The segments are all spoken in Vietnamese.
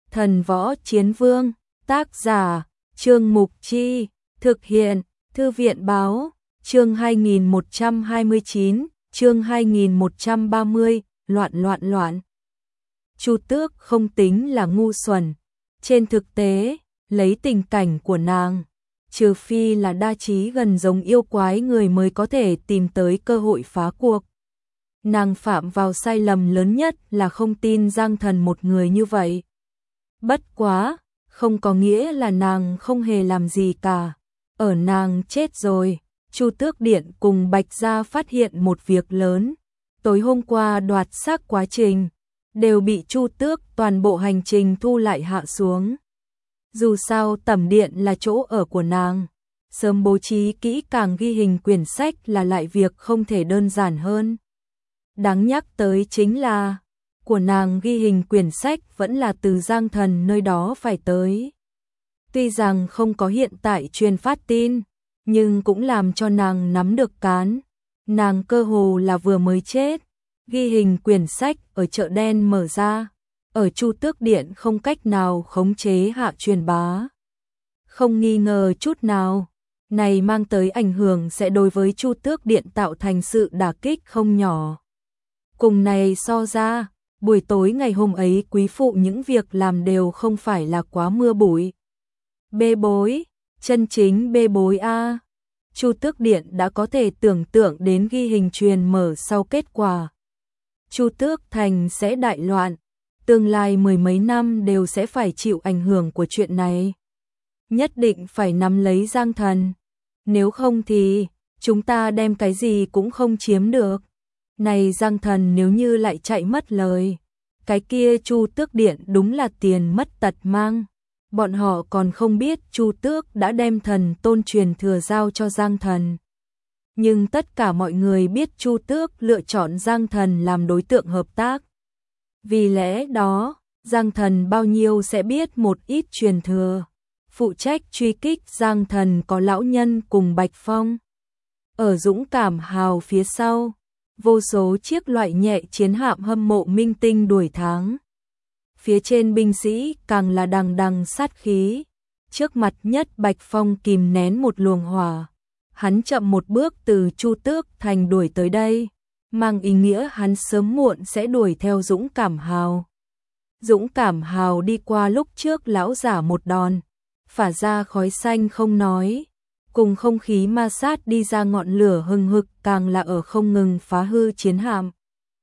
Thần Võ Chiến Vương, tác giả, Trương Mục Chi, thực hiện, Thư viện Báo, chương 2129, chương 2130, loạn. Chu Tước không tính là ngu xuẩn. Trên thực tế, lấy tình cảnh của nàng, trừ phi là đa trí gần giống yêu quái người mới có thể tìm tới cơ hội phá cuộc. Nàng phạm vào sai lầm lớn nhất là không tin Giang Thần một người như vậy. Bất quá, không có nghĩa là nàng không hề làm gì cả. Ở nàng chết rồi, Chu Tước Điện cùng Bạch Gia phát hiện một việc lớn. Tối hôm qua đoạt xác quá trình đều bị Chu Tước toàn bộ hành trình thu lại hạ xuống. Dù sao tẩm điện là chỗ ở của nàng, sớm bố trí kỹ càng ghi hình quyển sách là lại việc không thể đơn giản hơn. Đáng nhắc tới chính là, của nàng ghi hình quyển sách vẫn là từ Giang Thần nơi đó phải tới. Tuy rằng không có hiện tại truyền phát tin, nhưng cũng làm cho nàng nắm được cán. Nàng cơ hồ là vừa mới chết, ghi hình quyển sách ở chợ đen mở ra, ở Chu Tước Điện không cách nào khống chế hạ truyền bá. Không nghi ngờ chút nào, này mang tới ảnh hưởng sẽ đối với Chu Tước Điện tạo thành sự đả kích không nhỏ. Cùng này so ra, buổi tối ngày hôm ấy quý phụ những việc làm đều không phải là quá mưa bụi. Bê bối, chân chính bê bối a. Chu Tước Điện đã có thể tưởng tượng đến ghi hình truyền mở sau kết quả. Chu Tước Thành sẽ đại loạn, tương lai mười mấy năm đều sẽ phải chịu ảnh hưởng của chuyện này. Nhất định phải nắm lấy Giang Thần, nếu không thì chúng ta đem cái gì cũng không chiếm được. Này Giang Thần nếu như lại chạy mất lời, cái kia Chu Tước Điện đúng là tiền mất tật mang. Bọn họ còn không biết Chu Tước đã đem thần tôn truyền thừa giao cho Giang Thần. Nhưng tất cả mọi người biết Chu Tước lựa chọn Giang Thần làm đối tượng hợp tác. Vì lẽ đó, Giang Thần bao nhiêu sẽ biết một ít truyền thừa. Phụ trách truy kích Giang Thần có lão nhân cùng Bạch Phong. Ở dũng cảm hào phía sau, vô số chiếc loại nhẹ chiến hạm hâm mộ minh tinh đuổi tháng. Phía trên binh sĩ càng là đằng đằng sát khí. Trước mặt nhất Bạch Phong kìm nén một luồng hỏa. Hắn chậm một bước từ Chu Tước Thành đuổi tới đây, mang ý nghĩa hắn sớm muộn sẽ đuổi theo Dũng Cảm Hào. Dũng Cảm Hào đi qua lúc trước lão giả một đòn, phả ra khói xanh không nói, cùng không khí ma sát đi ra ngọn lửa hừng hực càng là ở không ngừng phá hư chiến hạm.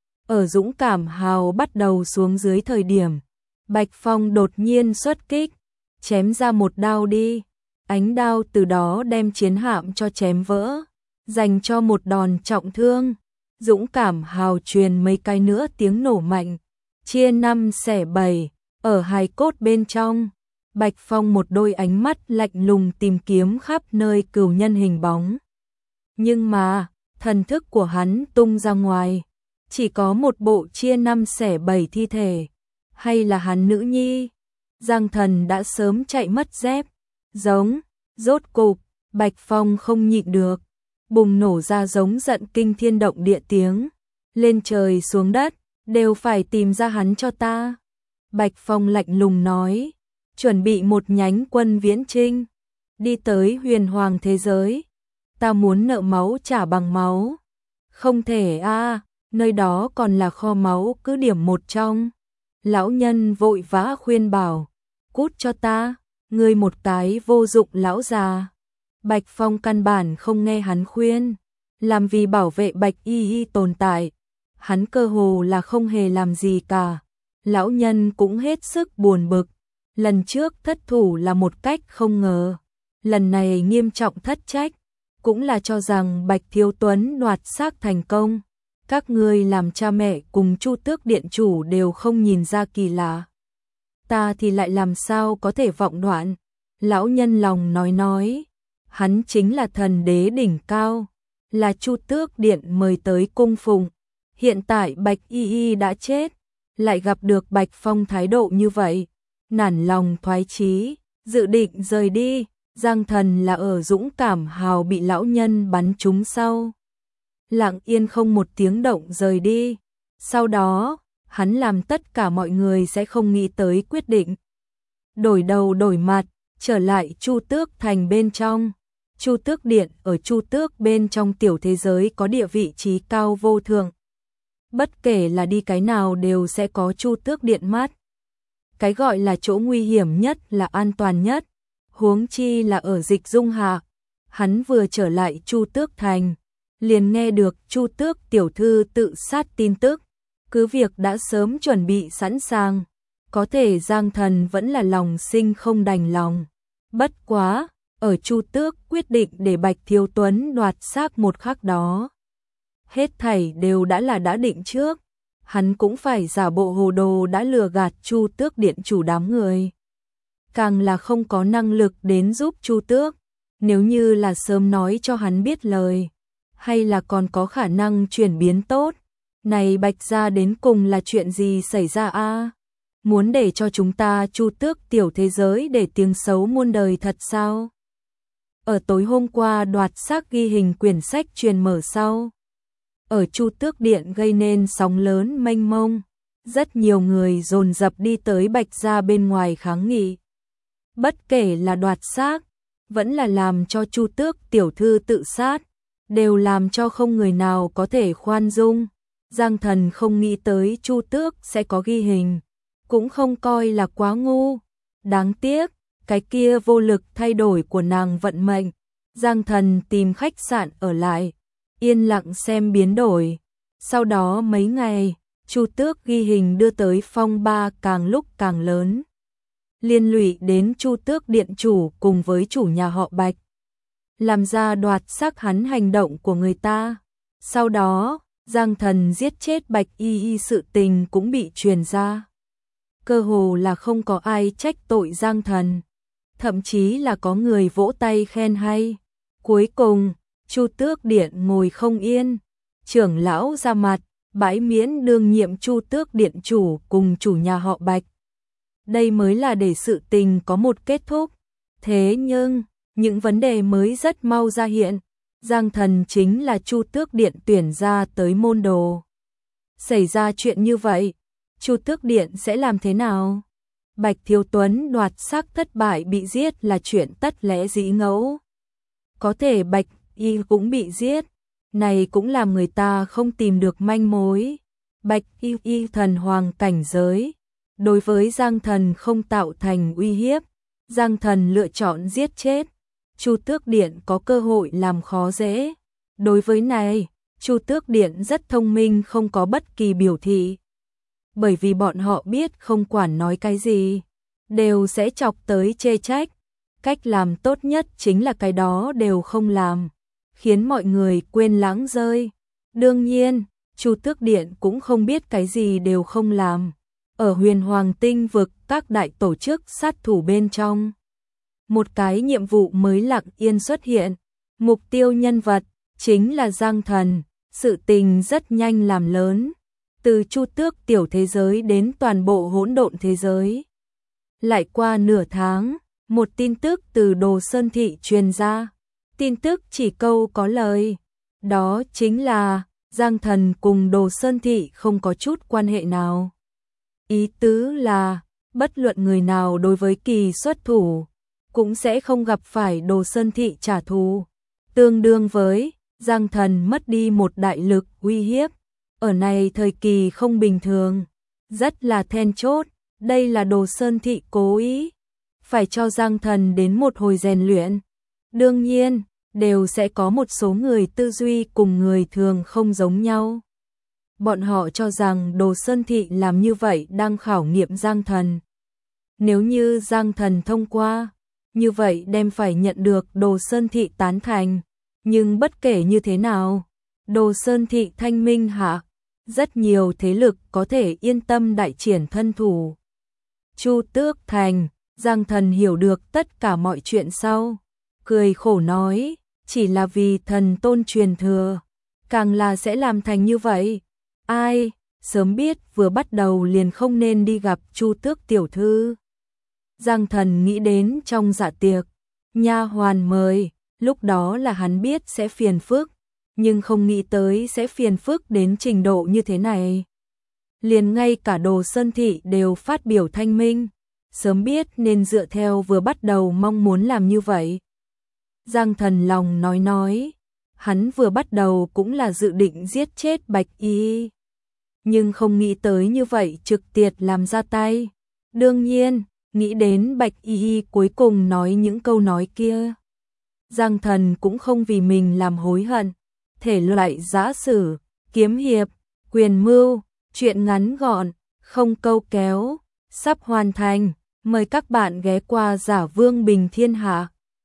Ở Dũng Cảm Hào bắt đầu xuống dưới thời điểm, Bạch Phong đột nhiên xuất kích, chém ra một đao đi. Ánh đao từ đó đem chiến hạm cho chém vỡ, dành cho một đòn trọng thương. Dũng Cảm Hào truyền mấy cái nữa tiếng nổ mạnh, chia năm xẻ bảy, ở hài cốt bên trong. Bạch Phong một đôi ánh mắt lạnh lùng tìm kiếm khắp nơi cửu nhân hình bóng. Nhưng mà, thần thức của hắn tung ra ngoài, chỉ có một bộ chia năm xẻ bảy thi thể. Hay là hắn nữ nhi? Giang Thần đã sớm chạy mất dép. Giống, rốt cục, Bạch Phong không nhịn được, bùng nổ ra giống giận kinh thiên động địa tiếng, lên trời xuống đất, đều phải tìm ra hắn cho ta. Bạch Phong lạnh lùng nói, chuẩn bị một nhánh quân viễn chinh, đi tới huyền hoàng thế giới, ta muốn nợ máu trả bằng máu. Không thể a, nơi đó còn là kho máu cứ điểm một trong. Lão nhân vội vã khuyên bảo, cút cho ta. Ngươi một cái vô dụng lão già. Bạch Phong căn bản không nghe hắn khuyên, làm vì bảo vệ Bạch Y tồn tại, hắn cơ hồ là không hề làm gì cả. Lão nhân cũng hết sức buồn bực, lần trước thất thủ là một cách không ngờ, lần này nghiêm trọng thất trách, cũng là cho rằng Bạch Thiếu Tuấn đoạt xác thành công. Các ngươi làm cha mẹ cùng Chu Tước Điện chủ đều không nhìn ra kỳ lạ. Ta thì lại làm sao có thể vọng đoạn. Lão nhân lòng nói, hắn chính là thần đế đỉnh cao, là Chu Tước Điện mời tới cung phụng. Hiện tại Bạch Y đã chết, lại gặp được Bạch Phong thái độ như vậy, nản lòng thoái chí, dự định rời đi. Giang Thần là ở Dũng Cảm Hào bị lão nhân bắn trúng sau, lặng yên không một tiếng động rời đi. Sau đó, hắn làm tất cả mọi người sẽ không nghĩ tới quyết định, đổi đầu đổi mặt, trở lại Chu Tước Thành bên trong. Chu Tước Điện ở Chu Tước bên trong tiểu thế giới có địa vị trí cao vô thượng. Bất kể là đi cái nào đều sẽ có Chu Tước Điện mắt. Cái gọi là chỗ nguy hiểm nhất là an toàn nhất, huống chi là ở Dịch Dung hạ. Hắn vừa trở lại Chu Tước Thành, liền nghe được Chu Tước tiểu thư tự sát tin tức, cứ việc đã sớm chuẩn bị sẵn sàng, có thể Giang Thần vẫn là lòng sinh không đành lòng. Bất quá, ở Chu Tước quyết định để Bạch Thiếu Tuấn đoạt xác một khắc đó, hết thảy đều đã định trước, hắn cũng phải giả bộ hồ đồ đã lừa gạt Chu Tước Điện chủ đám người. Càng là không có năng lực đến giúp Chu Tước, nếu như là sớm nói cho hắn biết lời, hay là còn có khả năng chuyển biến tốt. Này Bạch gia đến cùng là chuyện gì xảy ra a? Muốn để cho chúng ta Chu Tước tiểu thế giới để tiếng xấu muôn đời thật sao? Ở tối hôm qua đoạt xác ghi hình quyển sách truyền mở sau, ở Chu Tước Điện gây nên sóng lớn mênh mông, rất nhiều người dồn dập đi tới Bạch gia bên ngoài kháng nghị. Bất kể là đoạt xác, vẫn là làm cho Chu Tước tiểu thư tự sát, đều làm cho không người nào có thể khoan dung. Giang Thần không nghĩ tới Chu Tước sẽ có ghi hình, cũng không coi là quá ngu. Đáng tiếc, cái kia vô lực thay đổi của nàng vận mệnh. Giang Thần tìm khách sạn ở lại, yên lặng xem biến đổi. Sau đó mấy ngày, Chu Tước ghi hình đưa tới phong ba càng lúc càng lớn, liên lụy đến Chu Tước Điện chủ cùng với chủ nhà họ Bạch, làm ra đoạt xác hắn hành động của người ta. Sau đó, Giang Thần giết chết Bạch Y Y sự tình cũng bị truyền ra. Cơ hồ là không có ai trách tội Giang Thần, thậm chí là có người vỗ tay khen hay. Cuối cùng, Chu Tước Điện ngồi không yên, trưởng lão ra mặt, bãi miễn đương nhiệm Chu Tước Điện chủ cùng chủ nhà họ Bạch. Đây mới là để sự tình có một kết thúc. Thế nhưng, những vấn đề mới rất mau ra hiện. Giang Thần chính là Chu Tước Điện tuyển ra tới môn đồ. Xảy ra chuyện như vậy, Chu Tước Điện sẽ làm thế nào? Bạch Thiếu Tuấn đoạt xác thất bại bị giết là chuyện tất lẽ dĩ ngẫu. Có thể Bạch Y cũng bị giết, này cũng làm người ta không tìm được manh mối. Bạch Y thần hoàng cảnh giới, đối với Giang Thần không tạo thành uy hiếp. Giang Thần lựa chọn giết chết, Chu Tước Điện có cơ hội làm khó dễ. Đối với này, Chu Tước Điện rất thông minh, không có bất kỳ biểu thị. Bởi vì bọn họ biết không quản nói cái gì, đều sẽ chọc tới chê trách. Cách làm tốt nhất chính là cái đó đều không làm, khiến mọi người quên lãng rơi. Đương nhiên, Chu Tước Điện cũng không biết cái gì đều không làm. Ở Huyền Hoàng Tinh vực các đại tổ chức sát thủ bên trong, một cái nhiệm vụ mới lặng yên xuất hiện. Mục tiêu nhân vật chính là Giang Thần. Sự tình rất nhanh làm lớn, từ Chu Tước tiểu thế giới đến toàn bộ hỗn độn thế giới. Lại qua nửa tháng, một tin tức từ Đồ Sơn Thị truyền ra. Tin tức chỉ câu có lời, đó chính là Giang Thần cùng Đồ Sơn Thị không có chút quan hệ nào. Ý tứ là, bất luận người nào đối với Kỳ xuất thủ, cũng sẽ không gặp phải Đồ Sơn Thị trả thù. Tương đương với Giang Thần mất đi một đại lực uy hiếp. Ở này thời kỳ không bình thường, rất là then chốt. Đây là Đồ Sơn Thị cố ý phải cho Giang Thần đến một hồi rèn luyện. Đương nhiên, đều sẽ có một số người tư duy cùng người thường không giống nhau. Bọn họ cho rằng Đồ Sơn Thị làm như vậy đang khảo nghiệm Giang Thần. Nếu như Giang Thần thông qua, như vậy đem phải nhận được Đồ Sơn Thị tán thành. Nhưng bất kể như thế nào, Đồ Sơn Thị thanh minh hạ, rất nhiều thế lực có thể yên tâm đại triển thân thủ. Chu Tước Thành, Giang Thần hiểu được tất cả mọi chuyện sau, cười khổ nói, chỉ là vì thần tôn truyền thừa, càng là sẽ làm thành như vậy. Ai, sớm biết vừa bắt đầu liền không nên đi gặp Chu Tước tiểu thư. Giang Thần nghĩ đến trong dạ tiệc, nha hoàn mời, lúc đó là hắn biết sẽ phiền phức, nhưng không nghĩ tới sẽ phiền phức đến trình độ như thế này. Liền ngay cả Đồ Sơn Thị đều phát biểu thanh minh, sớm biết nên dựa theo vừa bắt đầu mong muốn làm như vậy. Giang Thần lòng nói, hắn vừa bắt đầu cũng là dự định giết chết Bạch Y, nhưng không nghĩ tới như vậy trực tiệt làm ra tay. Đương nhiên, nghĩ đến Bạch Y cuối cùng nói những câu nói kia, Giang Thần cũng không vì mình làm hối hận. Thể loại giã sử, kiếm hiệp, quyền mưu, truyện ngắn gọn, không câu kéo, sắp hoàn thành. Mời các bạn ghé qua Giả Vương Bình Thiên Hạ.